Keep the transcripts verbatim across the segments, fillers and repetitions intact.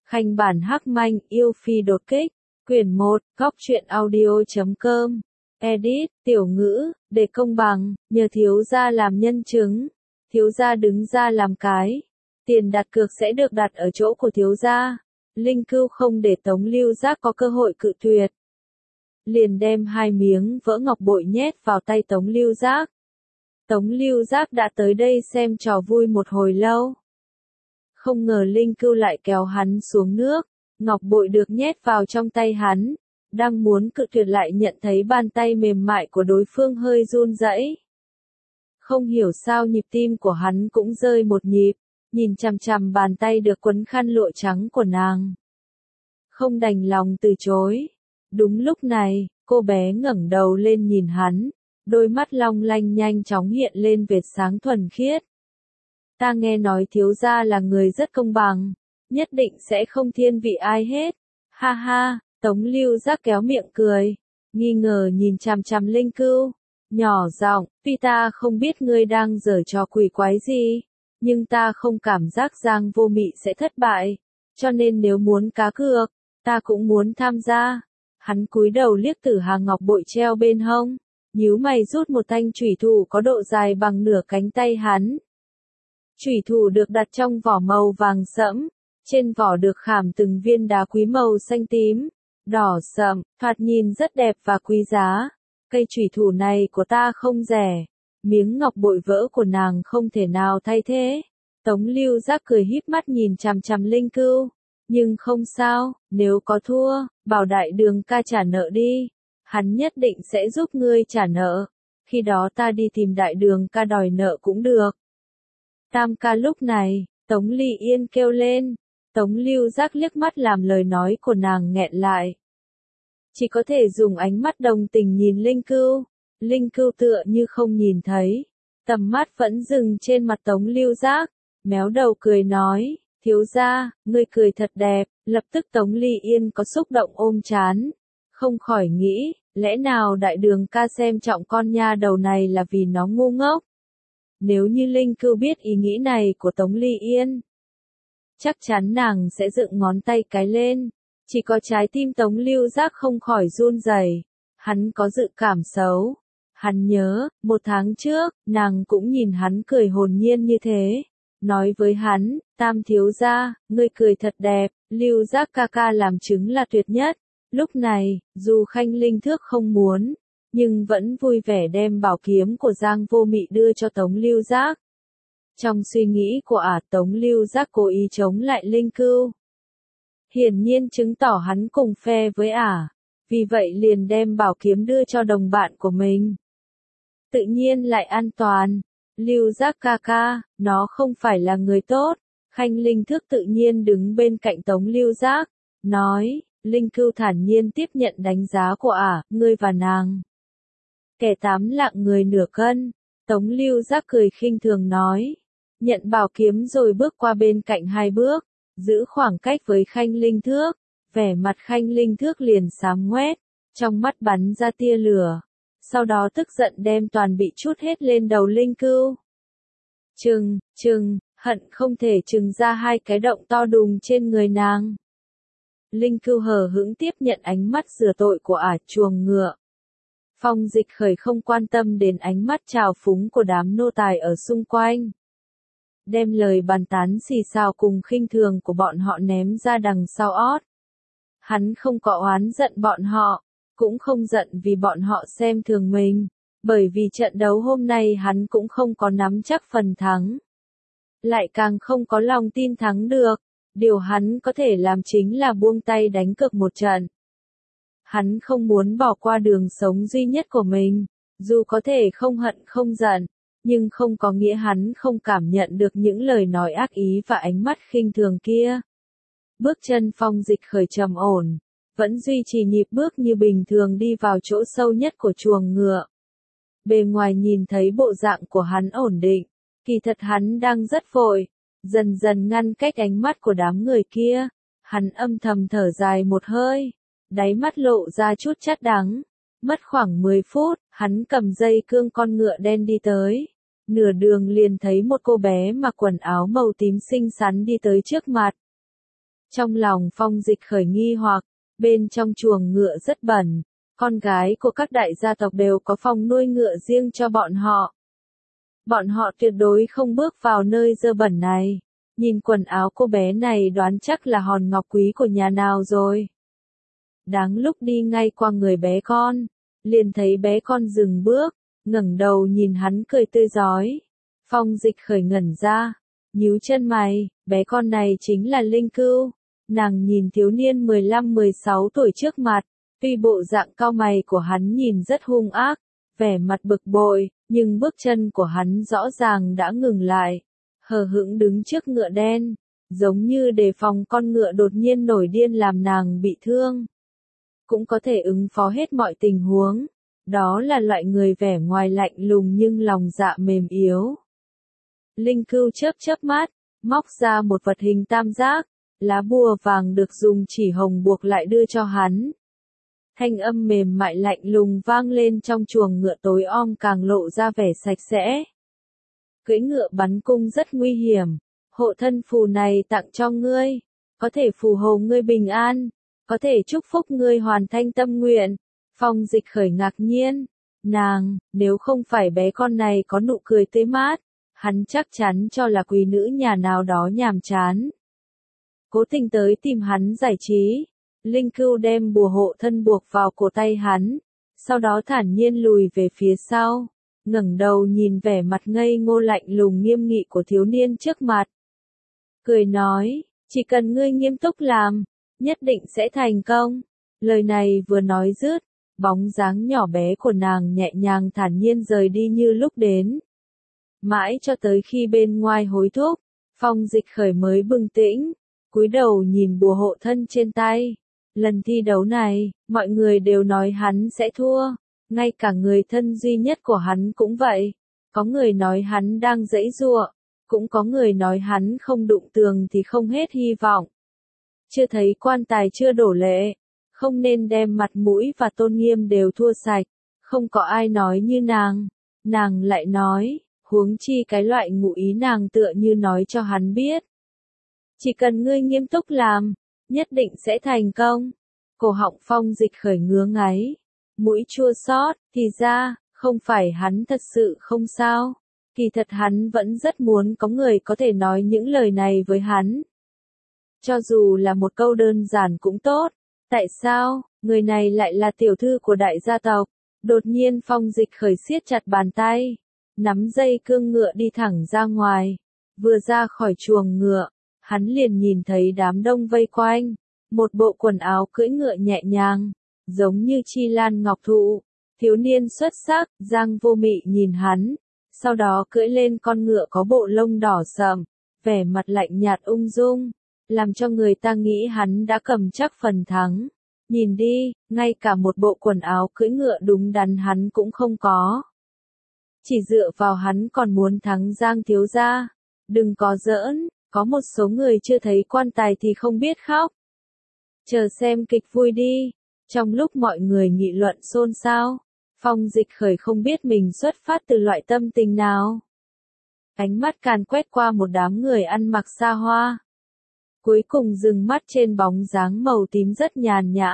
Khanh bản hắc manh yêu phi đột kích. Quyển một, góc truyện audio chấm com. Edit, tiểu ngữ, để công bằng, nhờ thiếu gia làm nhân chứng. Thiếu gia đứng ra làm cái. Tiền đặt cược sẽ được đặt ở chỗ của thiếu gia. Linh Cưu không để Tống Lưu Giác có cơ hội cự tuyệt. Liền đem hai miếng vỡ ngọc bội nhét vào tay Tống Lưu Giác. Tống Lưu Giác đã tới đây xem trò vui một hồi lâu. Không ngờ Linh Cưu lại kéo hắn xuống nước, ngọc bội được nhét vào trong tay hắn, đang muốn cự tuyệt lại nhận thấy bàn tay mềm mại của đối phương hơi run rẩy. Không hiểu sao nhịp tim của hắn cũng rơi một nhịp, nhìn chằm chằm bàn tay được quấn khăn lụa trắng của nàng. Không đành lòng từ chối. Đúng lúc này, cô bé ngẩng đầu lên nhìn hắn, đôi mắt long lanh nhanh chóng hiện lên vệt sáng thuần khiết. Ta nghe nói thiếu gia là người rất công bằng, nhất định sẽ không thiên vị ai hết. Ha ha, Tống Lưu Giác kéo miệng cười, nghi ngờ nhìn chằm chằm Linh Cưu, nhỏ giọng, tuy ta không biết ngươi đang giở trò quỷ quái gì, nhưng ta không cảm giác Giang Vô Mị sẽ thất bại, cho nên nếu muốn cá cược, ta cũng muốn tham gia. Hắn cúi đầu liếc Tử Hà ngọc bội treo bên hông, nhíu mày rút một thanh chủy thủ có độ dài bằng nửa cánh tay hắn. Chủy thủ được đặt trong vỏ màu vàng sẫm, trên vỏ được khảm từng viên đá quý màu xanh tím, đỏ sậm, thoạt nhìn rất đẹp và quý giá. Cây chủy thủ này của ta không rẻ, miếng ngọc bội vỡ của nàng không thể nào thay thế. Tống Lưu Giác cười híp mắt nhìn chằm chằm Linh Cưu, nhưng không sao, nếu có thua, bảo Đại Đường ca trả nợ đi, hắn nhất định sẽ giúp ngươi trả nợ, khi đó ta đi tìm Đại Đường ca đòi nợ cũng được. Tam ca lúc này, Tống Ly Yên kêu lên, Tống Lưu Giác liếc mắt làm lời nói của nàng nghẹn lại. Chỉ có thể dùng ánh mắt đồng tình nhìn Linh Cưu, Linh Cưu tựa như không nhìn thấy, tầm mắt vẫn dừng trên mặt Tống Lưu Giác, méo đầu cười nói, thiếu gia, ngươi cười thật đẹp. Lập tức Tống Ly Yên có xúc động ôm chán, không khỏi nghĩ, lẽ nào Đại Đường ca xem trọng con nha đầu này là vì nó ngu ngốc? Nếu như Linh Cưu biết ý nghĩ này của Tống Ly Yên, chắc chắn nàng sẽ dựng ngón tay cái lên. Chỉ có trái tim Tống Lưu Giác không khỏi run rẩy, hắn có dự cảm xấu. Hắn nhớ, một tháng trước, nàng cũng nhìn hắn cười hồn nhiên như thế. Nói với hắn, Tam thiếu gia, ngươi cười thật đẹp, Lưu Giác ca ca làm chứng là tuyệt nhất. Lúc này, dù Khanh Linh Thước không muốn, nhưng vẫn vui vẻ đem bảo kiếm của Giang Vô Mị đưa cho Tống Lưu Giác. Trong suy nghĩ của ả, Tống Lưu Giác cố ý chống lại Linh Cưu, hiển nhiên chứng tỏ hắn cùng phe với ả, vì vậy liền đem bảo kiếm đưa cho đồng bạn của mình. Tự nhiên lại an toàn. Lưu Giác ca ca, nó không phải là người tốt. Khanh Linh Thước tự nhiên đứng bên cạnh Tống Lưu Giác, nói, Linh Cưu thản nhiên tiếp nhận đánh giá của ả, ngươi và nàng. Kẻ tám lạng người nửa cân. Tống Lưu Giác cười khinh thường nói, nhận bảo kiếm rồi bước qua bên cạnh hai bước, giữ khoảng cách với Khanh Linh Thước, vẻ mặt Khanh Linh Thước liền xám ngoét, trong mắt bắn ra tia lửa. Sau đó tức giận đem toàn bị trút hết lên đầu Linh Cưu. Trừng, trừng, hận không thể trừng ra hai cái động to đùng trên người nàng. Linh Cưu hờ hững tiếp nhận ánh mắt rửa tội của ả chuồng ngựa. Phong Dịch Khởi không quan tâm đến ánh mắt trào phúng của đám nô tài ở xung quanh. Đem lời bàn tán xì xào cùng khinh thường của bọn họ ném ra đằng sau ót. Hắn không có oán giận bọn họ, cũng không giận vì bọn họ xem thường mình, bởi vì trận đấu hôm nay hắn cũng không có nắm chắc phần thắng. Lại càng không có lòng tin thắng được, điều hắn có thể làm chính là buông tay đánh cược một trận. Hắn không muốn bỏ qua đường sống duy nhất của mình, dù có thể không hận không giận, nhưng không có nghĩa hắn không cảm nhận được những lời nói ác ý và ánh mắt khinh thường kia. Bước chân Phong Dịch Khởi trầm ổn, vẫn duy trì nhịp bước như bình thường đi vào chỗ sâu nhất của chuồng ngựa. Bề ngoài nhìn thấy bộ dạng của hắn ổn định, kỳ thật hắn đang rất vội, dần dần ngăn cách ánh mắt của đám người kia. Hắn âm thầm thở dài một hơi, đáy mắt lộ ra chút chát đắng. Mất khoảng mười phút, hắn cầm dây cương con ngựa đen đi tới. Nửa đường liền thấy một cô bé mặc quần áo màu tím xinh xắn đi tới trước mặt. Trong lòng Phong Dịch khởi nghi hoặc, bên trong chuồng ngựa rất bẩn, con gái của các đại gia tộc đều có phòng nuôi ngựa riêng cho bọn họ. Bọn họ tuyệt đối không bước vào nơi dơ bẩn này. Nhìn quần áo cô bé này đoán chắc là hòn ngọc quý của nhà nào rồi. Đáng lúc đi ngay qua người bé con, liền thấy bé con dừng bước, ngẩng đầu nhìn hắn cười tươi rói. Phong Dịch khởi ngẩn ra, nhíu chân mày, bé con này chính là Linh Cưu. Nàng nhìn thiếu niên mười lăm mười sáu tuổi trước mặt, tuy bộ dạng cau mày của hắn nhìn rất hung ác, vẻ mặt bực bội, nhưng bước chân của hắn rõ ràng đã ngừng lại, hờ hững đứng trước ngựa đen, giống như đề phòng con ngựa đột nhiên nổi điên làm nàng bị thương. Cũng có thể ứng phó hết mọi tình huống, đó là loại người vẻ ngoài lạnh lùng nhưng lòng dạ mềm yếu. Linh Cưu chớp chớp mắt, móc ra một vật hình tam giác, lá bùa vàng được dùng chỉ hồng buộc lại đưa cho hắn. Thanh âm mềm mại lạnh lùng vang lên trong chuồng ngựa tối om càng lộ ra vẻ sạch sẽ. Cưỡi ngựa bắn cung rất nguy hiểm, hộ thân phù này tặng cho ngươi, có thể phù hộ ngươi bình an, có thể chúc phúc ngươi hoàn thành tâm nguyện. Phong Dịch khởi ngạc nhiên, nàng, nếu không phải bé con này có nụ cười tươi mát, hắn chắc chắn cho là quý nữ nhà nào đó nhàm chán. Cố tình tới tìm hắn giải trí. Linh Cưu đem bùa hộ thân buộc vào cổ tay hắn, sau đó thản nhiên lùi về phía sau, ngẩng đầu nhìn vẻ mặt ngây ngô lạnh lùng nghiêm nghị của thiếu niên trước mặt. Cười nói, chỉ cần ngươi nghiêm túc làm, nhất định sẽ thành công. Lời này vừa nói dứt, bóng dáng nhỏ bé của nàng nhẹ nhàng thản nhiên rời đi như lúc đến. Mãi cho tới khi bên ngoài hối thúc, Phong Dịch khởi mới bừng tĩnh, cúi đầu nhìn bùa hộ thân trên tay. Lần thi đấu này, mọi người đều nói hắn sẽ thua, ngay cả người thân duy nhất của hắn cũng vậy. Có người nói hắn đang giãy giụa, cũng có người nói hắn không đụng tường thì không hết hy vọng. Chưa thấy quan tài chưa đổ lệ, không nên đem mặt mũi và tôn nghiêm đều thua sạch, không có ai nói như nàng. Nàng lại nói, huống chi cái loại ngụ ý nàng tựa như nói cho hắn biết. Chỉ cần ngươi nghiêm túc làm, nhất định sẽ thành công. Cổ họng Phong Dịch khởi ngứa ngáy, mũi chua xót, thì ra, không phải hắn thật sự không sao. Kỳ thật hắn vẫn rất muốn có người có thể nói những lời này với hắn. Cho dù là một câu đơn giản cũng tốt. Tại sao, người này lại là tiểu thư của đại gia tộc? Đột nhiên Phong Dịch khởi siết chặt bàn tay, nắm dây cương ngựa đi thẳng ra ngoài. Vừa ra khỏi chuồng ngựa, hắn liền nhìn thấy đám đông vây quanh, một bộ quần áo cưỡi ngựa nhẹ nhàng, giống như chi lan ngọc thụ. Thiếu niên xuất sắc, Giang Vô Mị nhìn hắn, sau đó cưỡi lên con ngựa có bộ lông đỏ sậm, vẻ mặt lạnh nhạt ung dung, làm cho người ta nghĩ hắn đã cầm chắc phần thắng. Nhìn đi, ngay cả một bộ quần áo cưỡi ngựa đúng đắn hắn cũng không có. Chỉ dựa vào hắn còn muốn thắng Giang thiếu gia. Đừng có giỡn, có một số người chưa thấy quan tài thì không biết khóc. Chờ xem kịch vui đi. Trong lúc mọi người nghị luận xôn xao, Phong Dịch khởi không biết mình xuất phát từ loại tâm tình nào. Ánh mắt càn quét qua một đám người ăn mặc xa hoa. Cuối cùng dừng mắt trên bóng dáng màu tím rất nhàn nhã.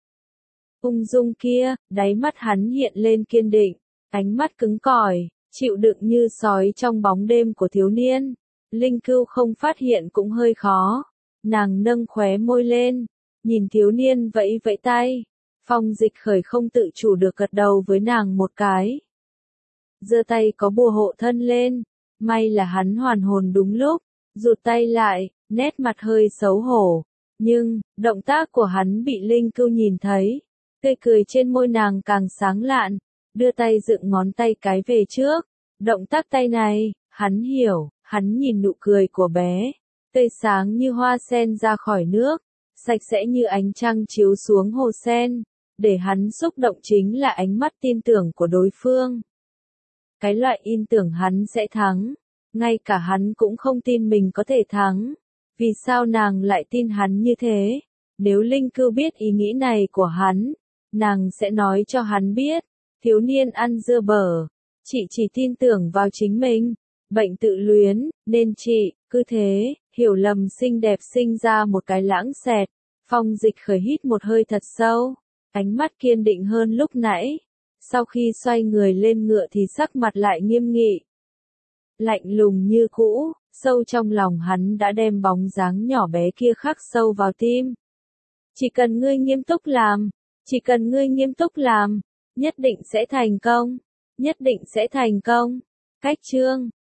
Ung dung kia, đáy mắt hắn hiện lên kiên định, ánh mắt cứng cỏi, chịu đựng như sói trong bóng đêm của thiếu niên. Linh Cưu không phát hiện cũng hơi khó. Nàng nâng khóe môi lên, nhìn thiếu niên vẫy vẫy tay. Phong Dịch khởi không tự chủ được gật đầu với nàng một cái. Giơ tay có bùa hộ thân lên, may là hắn hoàn hồn đúng lúc, rụt tay lại, nét mặt hơi xấu hổ. Nhưng, động tác của hắn bị Linh Cưu nhìn thấy, tươi cười trên môi nàng càng sáng lạn, đưa tay dựng ngón tay cái về trước. Động tác tay này, hắn hiểu, hắn nhìn nụ cười của bé, tươi sáng như hoa sen ra khỏi nước, sạch sẽ như ánh trăng chiếu xuống hồ sen. Để hắn xúc động chính là ánh mắt tin tưởng của đối phương. Cái loại in tưởng hắn sẽ thắng, ngay cả hắn cũng không tin mình có thể thắng. Vì sao nàng lại tin hắn như thế? Nếu Linh Cưu biết ý nghĩ này của hắn, nàng sẽ nói cho hắn biết. Thiếu niên ăn dưa bở, chị chỉ tin tưởng vào chính mình, bệnh tự luyến, nên chị, cứ thế, Hiểu lầm xinh đẹp sinh ra một cái lãng xẹt. Phong Dịch Khởi hít một hơi thật sâu, ánh mắt kiên định hơn lúc nãy. Sau khi xoay người lên ngựa thì sắc mặt lại nghiêm nghị. Lạnh lùng như cũ, sâu trong lòng hắn đã đem bóng dáng nhỏ bé kia khắc sâu vào tim. Chỉ cần ngươi nghiêm túc làm, chỉ cần ngươi nghiêm túc làm, nhất định sẽ thành công, nhất định sẽ thành công. Cách chương